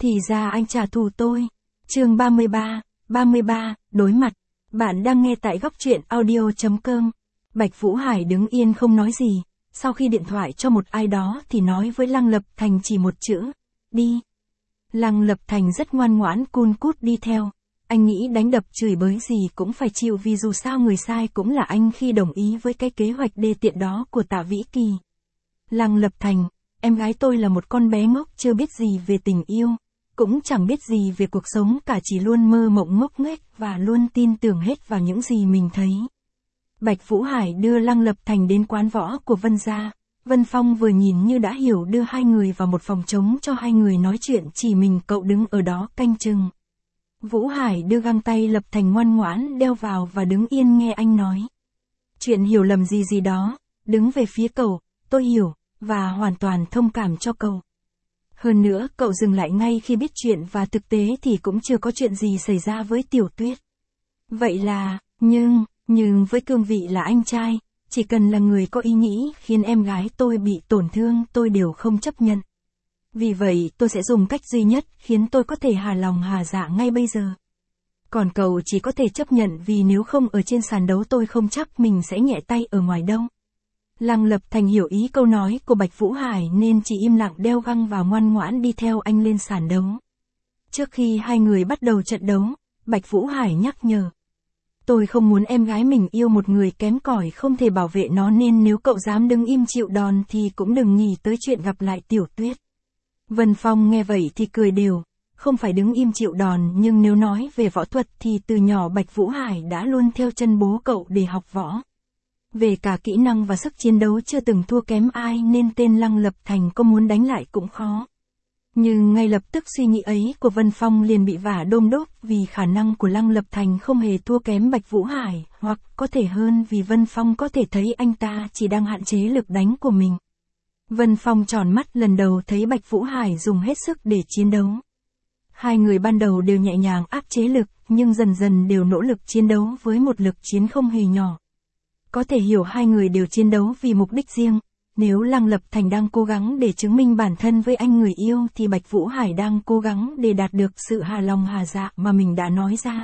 Thì ra anh trả thù tôi. Chương 33, đối mặt. Bạn đang nghe tại góc truyện audio.com. Bạch Vũ Hải đứng yên không nói gì, sau khi điện thoại cho một ai đó thì nói với Lăng Lập Thành chỉ một chữ, đi. Lăng Lập Thành rất ngoan ngoãn cun cút đi theo. Anh nghĩ đánh đập chửi bới gì cũng phải chịu vì dù sao người sai cũng là anh khi đồng ý với cái kế hoạch đê tiện đó của Tạ Vĩ Kỳ. Lăng Lập Thành, em gái tôi là một con bé ngốc chưa biết gì về tình yêu, cũng chẳng biết gì về cuộc sống cả, chỉ luôn mơ mộng ngốc nghếch và luôn tin tưởng hết vào những gì mình thấy. Bạch Vũ Hải đưa Lăng Lập Thành đến quán võ của Vân gia. Vân Phong vừa nhìn như đã hiểu, đưa hai người vào một phòng trống cho hai người nói chuyện, chỉ mình cậu đứng ở đó canh chừng. Vũ Hải đưa găng tay Lập Thành ngoan ngoãn đeo vào và đứng yên nghe anh nói. Chuyện hiểu lầm gì đó, đứng về phía cậu, tôi hiểu, và hoàn toàn thông cảm cho cậu. Hơn nữa cậu dừng lại ngay khi biết chuyện và thực tế thì cũng chưa có chuyện gì xảy ra với Tiểu Tuyết. Vậy là, nhưng với cương vị là anh trai, chỉ cần là người có ý nghĩ khiến em gái tôi bị tổn thương tôi đều không chấp nhận. Vì vậy tôi sẽ dùng cách duy nhất khiến tôi có thể hà lòng hà dạ ngay bây giờ. Còn cậu chỉ có thể chấp nhận vì nếu không ở trên sàn đấu tôi không chắc mình sẽ nhẹ tay ở ngoài đâu. Lăng Lập Thành hiểu ý câu nói của Bạch Vũ Hải nên chỉ im lặng đeo găng vào ngoan ngoãn đi theo anh lên sàn đấu. Trước khi hai người bắt đầu trận đấu, Bạch Vũ Hải nhắc nhở. Tôi không muốn em gái mình yêu một người kém cỏi không thể bảo vệ nó, nên nếu cậu dám đứng im chịu đòn thì cũng đừng nghĩ tới chuyện gặp lại Tiểu Tuyết. Vân Phong nghe vậy thì cười đều, không phải đứng im chịu đòn, nhưng nếu nói về võ thuật thì từ nhỏ Bạch Vũ Hải đã luôn theo chân bố cậu để học võ. Về cả kỹ năng và sức chiến đấu chưa từng thua kém ai nên tên Lăng Lập Thành có muốn đánh lại cũng khó. Nhưng ngay lập tức suy nghĩ ấy của Vân Phong liền bị vả đôm đốp vì khả năng của Lăng Lập Thành không hề thua kém Bạch Vũ Hải, hoặc có thể hơn vì Vân Phong có thể thấy anh ta chỉ đang hạn chế lực đánh của mình. Vân Phong tròn mắt lần đầu thấy Bạch Vũ Hải dùng hết sức để chiến đấu. Hai người ban đầu đều nhẹ nhàng áp chế lực, nhưng dần dần đều nỗ lực chiến đấu với một lực chiến không hề nhỏ. Có thể hiểu hai người đều chiến đấu vì mục đích riêng. Nếu Lăng Lập Thành đang cố gắng để chứng minh bản thân với anh người yêu thì Bạch Vũ Hải đang cố gắng để đạt được sự hà lòng hà dạ mà mình đã nói ra.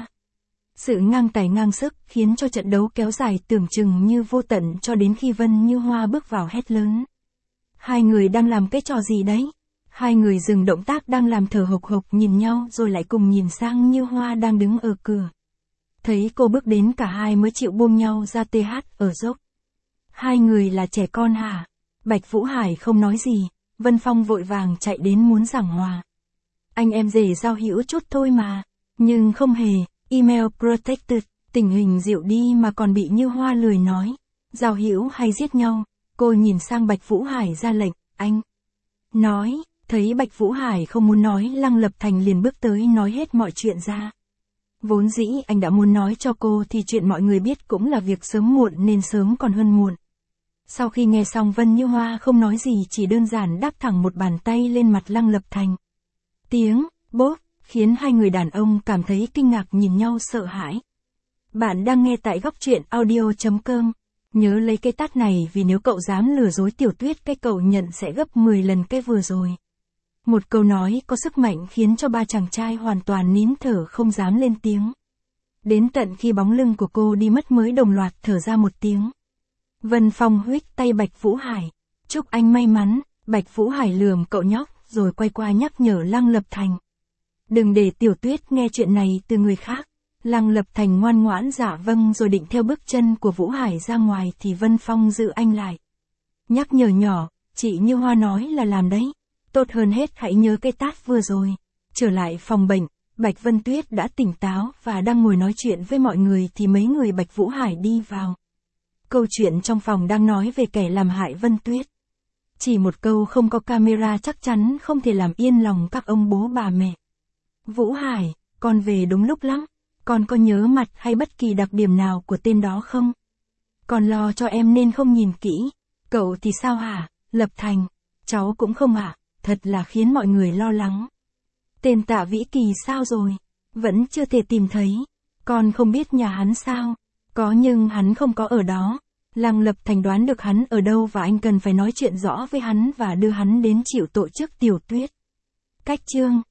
Sự ngang tài ngang sức khiến cho trận đấu kéo dài tưởng chừng như vô tận cho đến khi Vân Như Hoa bước vào hét lớn. Hai người đang làm cái trò gì đấy? Hai người dừng động tác đang làm thở hộc hộc nhìn nhau rồi lại cùng nhìn sang Như Hoa đang đứng ở cửa. Thấy cô bước đến cả hai mới chịu buông nhau ra TH ở dốc. Hai người là trẻ con hả? Bạch Vũ Hải không nói gì, Vân Phong vội vàng chạy đến muốn giảng hòa. Anh em rể giao hữu chút thôi mà, nhưng không hề, email protected, tình hình dịu đi mà còn bị Như Hoa lười nói. Giao hữu hay giết nhau? Cô nhìn sang Bạch Vũ Hải ra lệnh, anh. Nói, thấy Bạch Vũ Hải không muốn nói, Lăng Lập Thành liền bước tới nói hết mọi chuyện ra. Vốn dĩ anh đã muốn nói cho cô thì chuyện mọi người biết cũng là việc sớm muộn nên sớm còn hơn muộn. Sau khi nghe xong Vân Như Hoa không nói gì, chỉ đơn giản đáp thẳng một bàn tay lên mặt Lăng Lập Thành. Tiếng bốp khiến hai người đàn ông cảm thấy kinh ngạc nhìn nhau sợ hãi. Bạn đang nghe tại góc truyện audio.com. Nhớ lấy cái tát này vì nếu cậu dám lừa dối Tiểu Tuyết cái cậu nhận sẽ gấp 10 lần cái vừa rồi. Một câu nói có sức mạnh khiến cho ba chàng trai hoàn toàn nín thở không dám lên tiếng. Đến tận khi bóng lưng của cô đi mất mới đồng loạt thở ra một tiếng. Vân Phong huých tay Bạch Vũ Hải. Chúc anh may mắn. Bạch Vũ Hải lườm cậu nhóc rồi quay qua nhắc nhở Lăng Lập Thành. Đừng để Tiểu Tuyết nghe chuyện này từ người khác. Lăng Lập Thành ngoan ngoãn dạ vâng rồi định theo bước chân của Vũ Hải ra ngoài thì Vân Phong giữ anh lại. Nhắc nhở nhỏ, chị Như Hoa nói là làm đấy. Tốt hơn hết hãy nhớ cái tát vừa rồi. Trở lại phòng bệnh, Bạch Vân Tuyết đã tỉnh táo và đang ngồi nói chuyện với mọi người thì mấy người Bạch Vũ Hải đi vào. Câu chuyện trong phòng đang nói về kẻ làm hại Vân Tuyết. Chỉ một câu không có camera chắc chắn không thể làm yên lòng các ông bố bà mẹ. Vũ Hải, con về đúng lúc lắm. Con có nhớ mặt hay bất kỳ đặc điểm nào của tên đó không? Con lo cho em nên không nhìn kỹ. Cậu thì sao hả? Lập Thành, cháu cũng không ạ. Thật là khiến mọi người lo lắng. Tên Tạ Vĩ Kỳ sao rồi? Vẫn chưa thể tìm thấy. Con không biết nhà hắn sao? Có nhưng hắn không có ở đó. Lăng Lập Thành đoán được hắn ở đâu và anh cần phải nói chuyện rõ với hắn và đưa hắn đến chịu tội trước Tiểu Tuyết. Cách chương